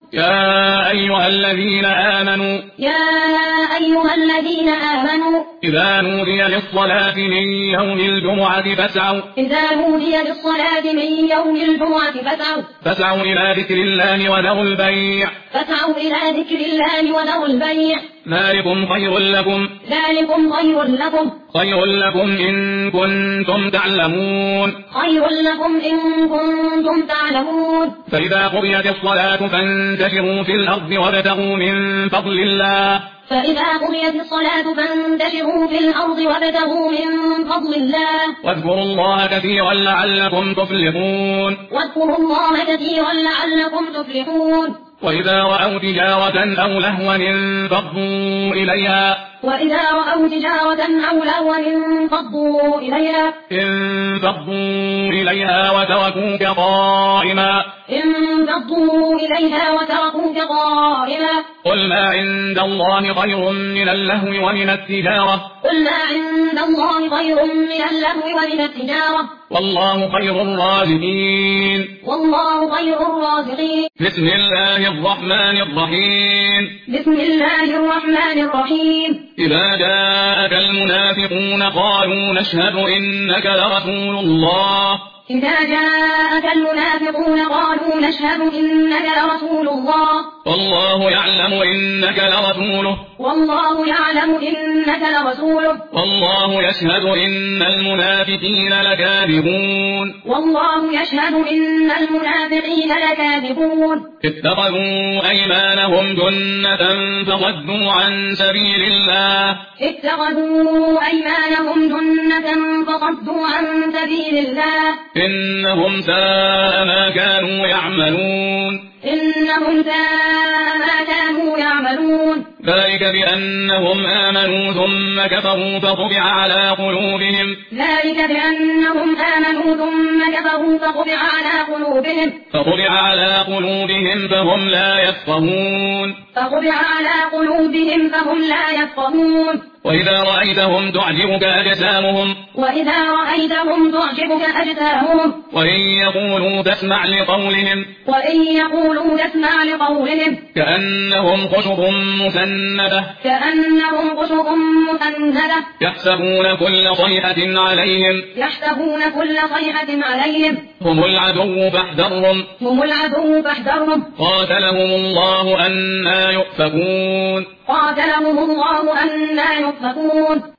يا أيها الذين آمنوا إذا نودي للصلاة من يوم الجمعة فاسعوا إلى ذكر الله وذروا البيع ذلكم خير لكم إن كنتم تعلمون فإذا قضيت الصلاة فانتشروا في الأرض وابتغوا من فضل الله واذكروا الله كثيرا لعلكم تفلحون وإذا رأوا تجارة أو لهوا انفضوا إليها وتركوك قائما قل ما عند الله خير من اللهو ومن التجارة والله خير الرازقين بسم الله الرحمن الرحيم إذا جاءك المنافقون قالوا نشهد إنك لرسول الله والله يعلم إنك لرسوله والله يشهد إن المنافقين لكاذبون اتخذوا أيمانهم جنة فصدوا عن سبيل الله إنهم ساء ما كانوا يعملون ذلك بأنهم آمنوا ثم كفروا فطبع على قلوبهم فهم لا يفقهون وإذا رأيتهم تعجبك أجسامهم وإن يقولوا تسمع لقولهم كأنهم خشب مسندة يحسبون كل صيحة عليهم هم العدو فاحذرهم قاتلهم الله أنى يؤفكون